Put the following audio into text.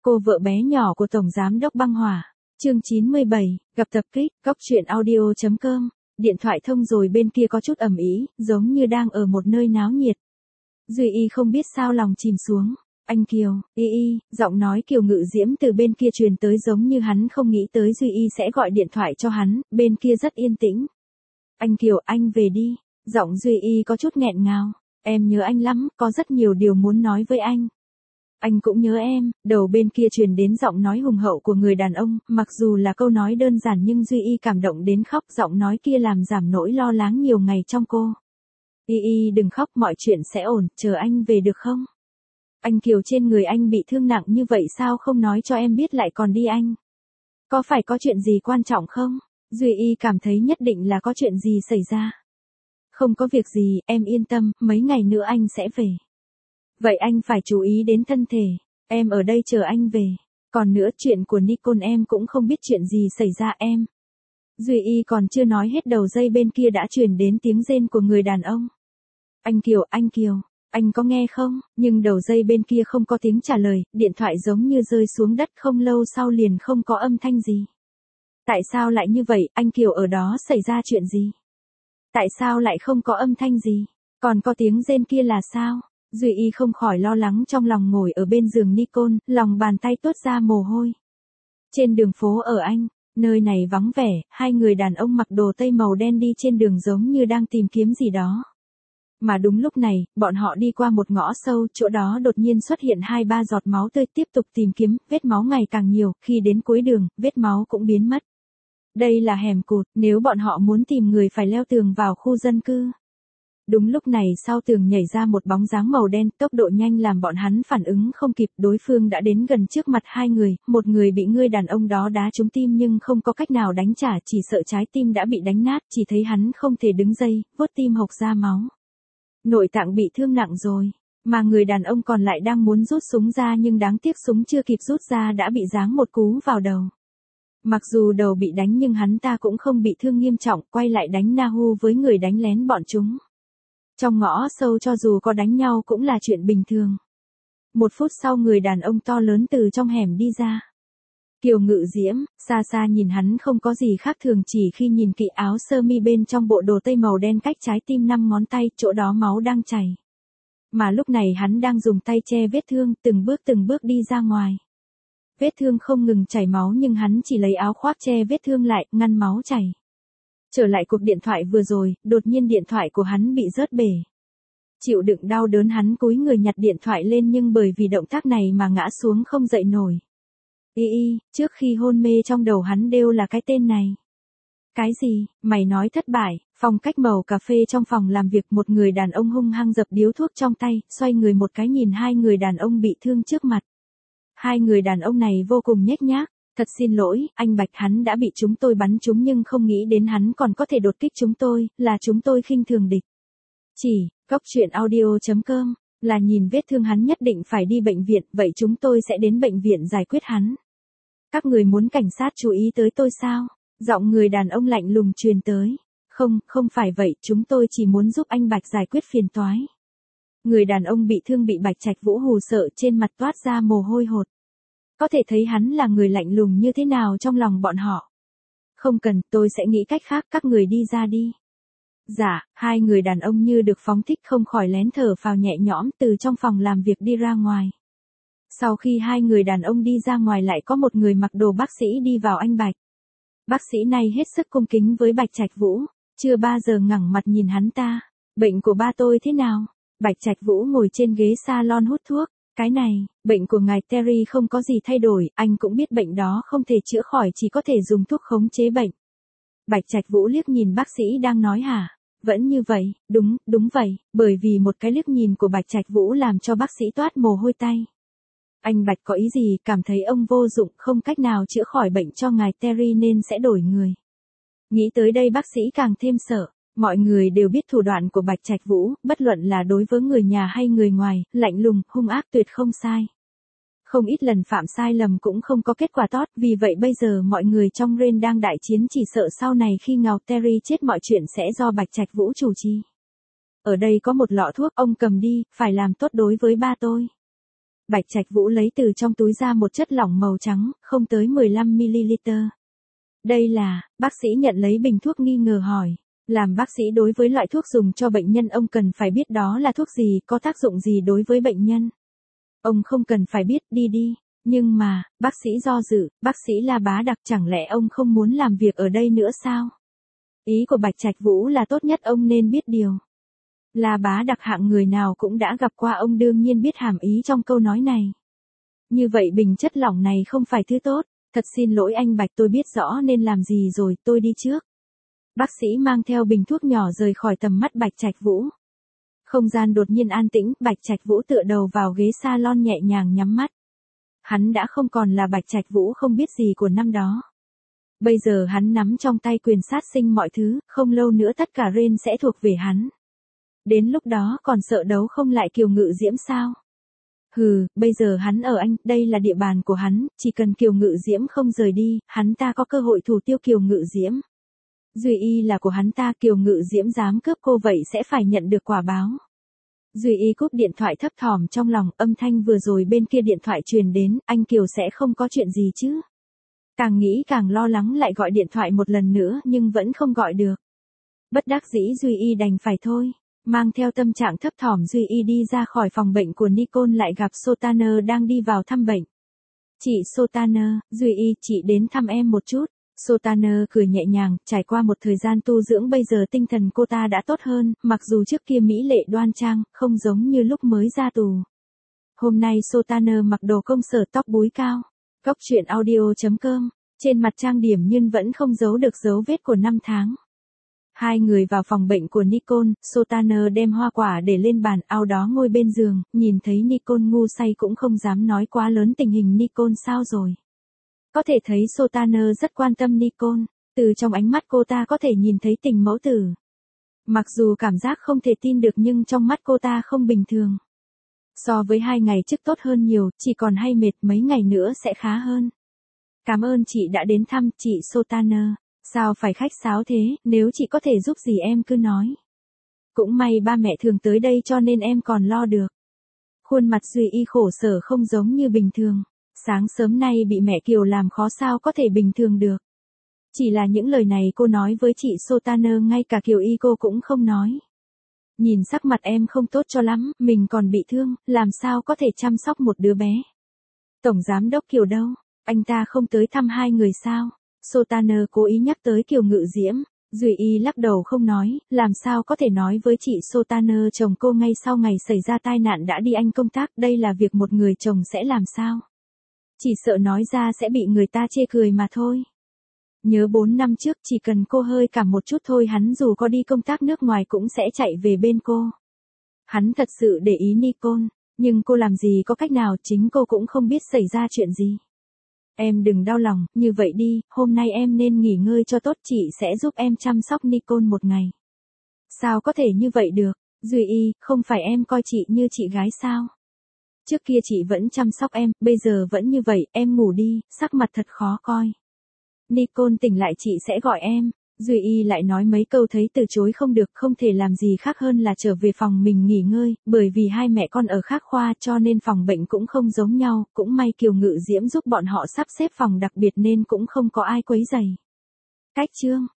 Cô vợ bé nhỏ của Tổng Giám đốc Băng Hỏa. Chương 97, gặp tập kích, góc truyện audio.com. Điện thoại thông rồi bên kia có chút ầm ĩ, giống như đang ở một nơi náo nhiệt. Duy Y không biết sao lòng chìm xuống. Anh Kiều, Y, giọng nói Kiều Ngự Diễm từ bên kia truyền tới giống như hắn không nghĩ tới Duy Y sẽ gọi điện thoại cho hắn, bên kia rất yên tĩnh. Anh Kiều, anh về đi. Giọng Duy Y có chút nghẹn ngào. Em nhớ anh lắm, có rất nhiều điều muốn nói với anh. Anh cũng nhớ em. Đầu bên kia truyền đến giọng nói hùng hậu của người đàn ông, mặc dù là câu nói đơn giản nhưng Duy Y cảm động đến khóc, giọng nói kia làm giảm nỗi lo lắng nhiều ngày trong cô. Y đừng khóc, mọi chuyện sẽ ổn, chờ anh về được không? Anh Kiều, trên người anh bị thương nặng như vậy sao không nói cho em biết lại còn đi anh? Có phải có chuyện gì quan trọng không? Duy Y cảm thấy nhất định là có chuyện gì xảy ra. Không có việc gì, em yên tâm, mấy ngày nữa anh sẽ về. Vậy anh phải chú ý đến thân thể, em ở đây chờ anh về. Còn nữa, chuyện của Nicole em cũng không biết chuyện gì xảy ra em. Duy Y còn chưa nói hết, đầu dây bên kia đã truyền đến tiếng rên của người đàn ông. Anh Kiều, anh có nghe không? Nhưng đầu dây bên kia không có tiếng trả lời, điện thoại giống như rơi xuống đất, không lâu sau liền không có âm thanh gì. Tại sao lại như vậy, anh Kiều, ở đó xảy ra chuyện gì? Tại sao lại không có âm thanh gì? Còn có tiếng rên kia là sao? Duy Y không khỏi lo lắng trong lòng, ngồi ở bên giường Nicole, lòng bàn tay toát ra mồ hôi. Trên đường phố ở Anh, nơi này vắng vẻ, hai người đàn ông mặc đồ tây màu đen đi trên đường giống như đang tìm kiếm gì đó. Mà đúng lúc này, bọn họ đi qua một ngõ sâu, chỗ đó đột nhiên xuất hiện 2-3 giọt máu tươi, tiếp tục tìm kiếm, vết máu ngày càng nhiều, khi đến cuối đường, vết máu cũng biến mất. Đây là hẻm cụt, nếu bọn họ muốn tìm người phải leo tường vào khu dân cư. Đúng lúc này sau tường nhảy ra một bóng dáng màu đen, tốc độ nhanh làm bọn hắn phản ứng không kịp, đối phương đã đến gần trước mặt hai người, một người bị người đàn ông đó đá trúng tim nhưng không có cách nào đánh trả, chỉ sợ trái tim đã bị đánh nát, chỉ thấy hắn không thể đứng dậy, vuốt tim hộc ra máu. Nội tạng bị thương nặng rồi, mà người đàn ông còn lại đang muốn rút súng ra nhưng đáng tiếc súng chưa kịp rút ra đã bị giáng một cú vào đầu. Mặc dù đầu bị đánh nhưng hắn ta cũng không bị thương nghiêm trọng, quay lại đánh Nahu với người đánh lén bọn chúng. Trong ngõ sâu cho dù có đánh nhau cũng là chuyện bình thường. 1 phút sau người đàn ông to lớn từ trong hẻm đi ra. Kiều Ngự Diễm, xa xa nhìn hắn không có gì khác thường, chỉ khi nhìn kỹ áo sơ mi bên trong bộ đồ tây màu đen cách trái tim 5 ngón tay, chỗ đó máu đang chảy. Mà lúc này hắn đang dùng tay che vết thương, từng bước đi ra ngoài. Vết thương không ngừng chảy máu nhưng hắn chỉ lấy áo khoác che vết thương lại, ngăn máu chảy. Trở lại cuộc điện thoại vừa rồi, đột nhiên điện thoại của hắn bị rớt bể. Chịu đựng đau đớn hắn cúi người nhặt điện thoại lên nhưng bởi vì động tác này mà ngã xuống không dậy nổi. Trước khi hôn mê trong đầu hắn đều là cái tên này. Cái gì, mày nói thất bại? Phong cách màu cà phê trong phòng làm việc, một người đàn ông hung hăng dập điếu thuốc trong tay, xoay người một cái nhìn hai người đàn ông bị thương trước mặt. Hai người đàn ông này vô cùng nhếch nhác. Thật xin lỗi, anh Bạch, hắn đã bị chúng tôi bắn trúng nhưng không nghĩ đến hắn còn có thể đột kích chúng tôi, là chúng tôi khinh thường địch. Chỉ, góc truyện audio.com, là nhìn vết thương hắn nhất định phải đi bệnh viện, vậy chúng tôi sẽ đến bệnh viện giải quyết hắn. Các người muốn cảnh sát chú ý tới tôi sao? Giọng người đàn ông lạnh lùng truyền tới. Không phải vậy, chúng tôi chỉ muốn giúp anh Bạch giải quyết phiền toái. Người đàn ông bị thương bị Bạch Trạch Vũ hù sợ, trên mặt toát ra mồ hôi hột. Có thể thấy hắn là người lạnh lùng như thế nào trong lòng bọn họ. Không cần, tôi sẽ nghĩ cách khác, các người đi ra đi. Dạ, hai người đàn ông như được phóng thích không khỏi lén thở phào nhẹ nhõm, từ trong phòng làm việc đi ra ngoài. Sau khi hai người đàn ông đi ra ngoài lại có một người mặc đồ bác sĩ đi vào anh Bạch. Bác sĩ này hết sức cung kính với Bạch Trạch Vũ, chưa bao giờ ngẩng mặt nhìn hắn ta. Bệnh của ba tôi thế nào? Bạch Trạch Vũ ngồi trên ghế salon hút thuốc. Cái này, bệnh của ngài Terry không có gì thay đổi, anh cũng biết bệnh đó không thể chữa khỏi, chỉ có thể dùng thuốc khống chế bệnh. Bạch Trạch Vũ liếc nhìn bác sĩ đang nói hả? Vẫn như vậy, đúng vậy, bởi vì một cái liếc nhìn của Bạch Trạch Vũ làm cho bác sĩ toát mồ hôi tay. Anh Bạch có ý gì, cảm thấy ông vô dụng, không cách nào chữa khỏi bệnh cho ngài Terry nên sẽ đổi người. Nghĩ tới đây bác sĩ càng thêm sợ. Mọi người đều biết thủ đoạn của Bạch Trạch Vũ, bất luận là đối với người nhà hay người ngoài, lạnh lùng, hung ác tuyệt không sai. Không ít lần phạm sai lầm cũng không có kết quả tốt, vì vậy bây giờ mọi người trong Rain đang đại chiến, chỉ sợ sau này khi Ngọc Terry chết mọi chuyện sẽ do Bạch Trạch Vũ chủ trì. Ở đây có một lọ thuốc, ông cầm đi, phải làm tốt đối với ba tôi. Bạch Trạch Vũ lấy từ trong túi ra một chất lỏng màu trắng, không tới 15ml. Đây là, bác sĩ nhận lấy bình thuốc nghi ngờ hỏi. Làm bác sĩ đối với loại thuốc dùng cho bệnh nhân ông cần phải biết đó là thuốc gì, có tác dụng gì đối với bệnh nhân. Ông không cần phải biết, đi. Nhưng mà, bác sĩ do dự, bác sĩ La Bá Đặc chẳng lẽ ông không muốn làm việc ở đây nữa sao? Ý của Bạch Trạch Vũ là tốt nhất ông nên biết điều. La Bá Đặc hạng người nào cũng đã gặp qua ông đương nhiên biết hàm ý trong câu nói này. Như vậy bình chất lỏng này không phải thứ tốt, thật xin lỗi anh Bạch tôi biết rõ nên làm gì rồi, tôi đi trước. Bác sĩ mang theo bình thuốc nhỏ rời khỏi tầm mắt Bạch Trạch Vũ. Không gian đột nhiên an tĩnh, Bạch Trạch Vũ tựa đầu vào ghế salon nhẹ nhàng nhắm mắt. Hắn đã không còn là Bạch Trạch Vũ không biết gì của năm đó. Bây giờ hắn nắm trong tay quyền sát sinh mọi thứ, không lâu nữa tất cả Ren sẽ thuộc về hắn. Đến lúc đó còn sợ đấu không lại Kiều Ngự Diễm sao? Hừ, bây giờ hắn ở Anh, đây là địa bàn của hắn, chỉ cần Kiều Ngự Diễm không rời đi, hắn ta có cơ hội thủ tiêu Kiều Ngự Diễm. Duy Y là của hắn ta, Kiều Ngự Diễm dám cướp cô vậy sẽ phải nhận được quả báo. Duy Y cúp điện thoại thấp thỏm trong lòng, âm thanh vừa rồi bên kia điện thoại truyền đến, anh Kiều sẽ không có chuyện gì chứ. Càng nghĩ càng lo lắng lại gọi điện thoại một lần nữa nhưng vẫn không gọi được. Bất đắc dĩ Duy Y đành phải thôi. Mang theo tâm trạng thấp thỏm Duy Y đi ra khỏi phòng bệnh của Nicole lại gặp Sotaner đang đi vào thăm bệnh. Chị Sotaner, Duy Y, chị đến thăm em một chút. Sotaner cười nhẹ nhàng, trải qua một thời gian tu dưỡng bây giờ tinh thần cô ta đã tốt hơn, mặc dù trước kia mỹ lệ đoan trang, không giống như lúc mới ra tù. Hôm nay Sotaner mặc đồ công sở tóc búi cao. Góc truyện audio.com, trên mặt trang điểm nhưng vẫn không giấu được dấu vết của năm tháng. Hai người vào phòng bệnh của Nicole, Sotaner đem hoa quả để lên bàn, ao đó ngồi bên giường, nhìn thấy Nicole ngu say cũng không dám nói quá lớn tình hình Nicole sao rồi. Có thể thấy Sotaner rất quan tâm Nicole, từ trong ánh mắt cô ta có thể nhìn thấy tình mẫu tử. Mặc dù cảm giác không thể tin được nhưng trong mắt cô ta không bình thường. So với 2 ngày trước tốt hơn nhiều, chỉ còn hay mệt mấy ngày nữa sẽ khá hơn. Cảm ơn chị đã đến thăm, chị Sotaner. Sao phải khách sáo thế, nếu chị có thể giúp gì em cứ nói. Cũng may ba mẹ thường tới đây cho nên em còn lo được. Khuôn mặt Duy Y khổ sở không giống như bình thường. Sáng sớm nay bị mẹ Kiều làm khó sao có thể bình thường được. Chỉ là những lời này cô nói với chị Sotaner ngay cả Kiều Y cô cũng không nói. Nhìn sắc mặt em không tốt cho lắm, mình còn bị thương, làm sao có thể chăm sóc một đứa bé. Tổng giám đốc Kiều đâu, anh ta không tới thăm hai người sao? Sotaner cố ý nhắc tới Kiều Ngự Diễm. Duy Y lắc đầu không nói, làm sao có thể nói với chị Sotaner chồng cô ngay sau ngày xảy ra tai nạn đã đi Anh công tác, đây là việc một người chồng sẽ làm sao? Chỉ sợ nói ra sẽ bị người ta chê cười mà thôi. Nhớ 4 năm trước chỉ cần cô hơi cảm một chút thôi hắn dù có đi công tác nước ngoài cũng sẽ chạy về bên cô. Hắn thật sự để ý Nicole, nhưng cô làm gì có cách nào chính cô cũng không biết xảy ra chuyện gì. Em đừng đau lòng, như vậy đi, hôm nay em nên nghỉ ngơi cho tốt chị sẽ giúp em chăm sóc Nicole một ngày. Sao có thể như vậy được, Duy Y, không phải em coi chị như chị gái sao? Trước kia chị vẫn chăm sóc em, bây giờ vẫn như vậy, em ngủ đi, sắc mặt thật khó coi. Nicole tỉnh lại chị sẽ gọi em. Duy Y lại nói mấy câu thấy từ chối không được, không thể làm gì khác hơn là trở về phòng mình nghỉ ngơi, bởi vì hai mẹ con ở khác khoa cho nên phòng bệnh cũng không giống nhau, cũng may Kiều Ngự Diễm giúp bọn họ sắp xếp phòng đặc biệt nên cũng không có ai quấy rầy. Cách chương